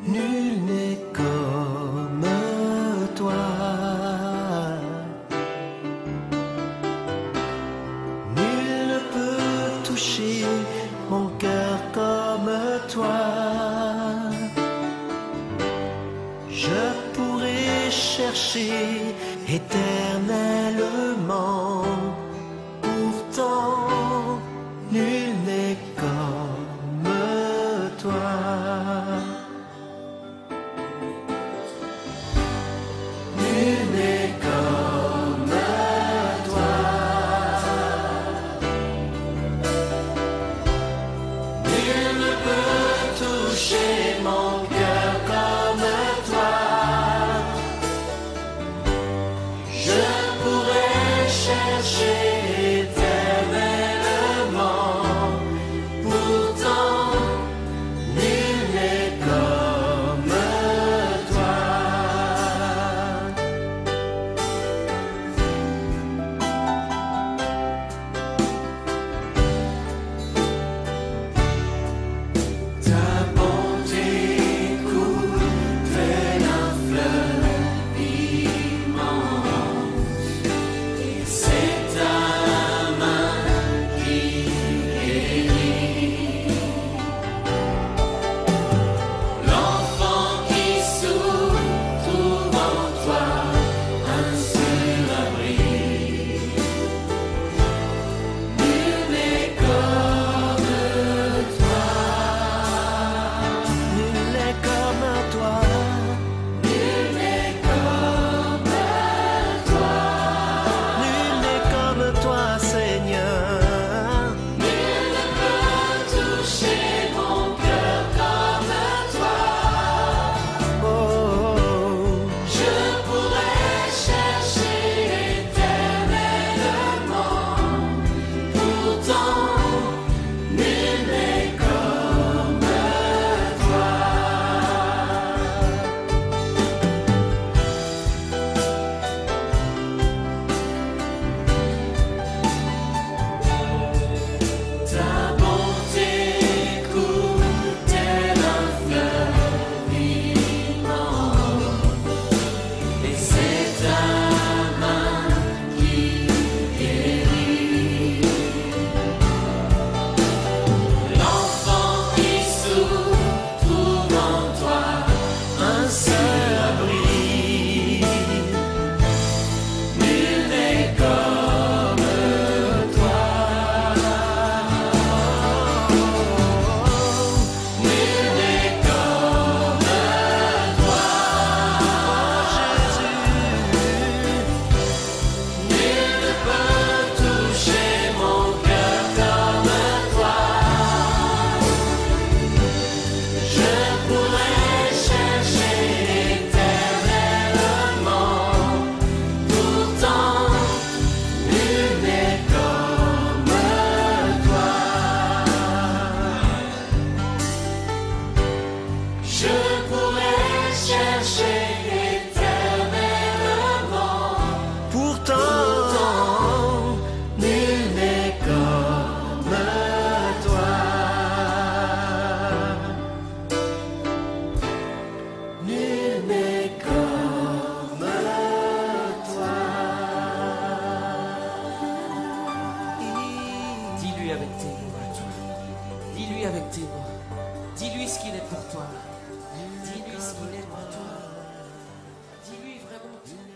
Nul n'est comme toi. Nul ne peut toucher mon cœur comme toi. Je pourrais chercher éternellement, pourtant nul n'est comme toi. Nul n'est comme toi. Nul ne peut toucher mon cœur comme toi. Je pourrais chercher éternellement, pourtant nul n'est comme toi. Ta bonté coule tel un fleuve immense, et c'est ta main qui guérit. L'enfant qui souffre trouve en toi un seul abri. Nul n'est comme toi. Nul n'est comme toi. Nul n'est comme toi. Nul n'est comme toi, Seigneur. Nul ne peut toucher mon cœur comme toi. Oh, je pourrais chercher éternellement, pourtant nul n'est comme toi. Ta bonté coule tel un fleuve immense, et c'est ta main qui guérit. L'enfant qui souffre trouve en toi un seul abri. Nul n'est comme toi. Nul n'est comme toi. Jésus, nul ne peut toucher mon cœur comme toi. Je pourrais chercher éternellement, pourtant nul n'est comme toi. Je pourrais chercher éternellement, pourtant nul n'est comme toi. Nul n'est comme toi. Dis-lui avec tes mots à toi. Dis-lui avec tes mots. Dis-lui ce qu'il est pour toi. Dis-lui ce qu'il est pour toi. Dis-lui vraiment tout.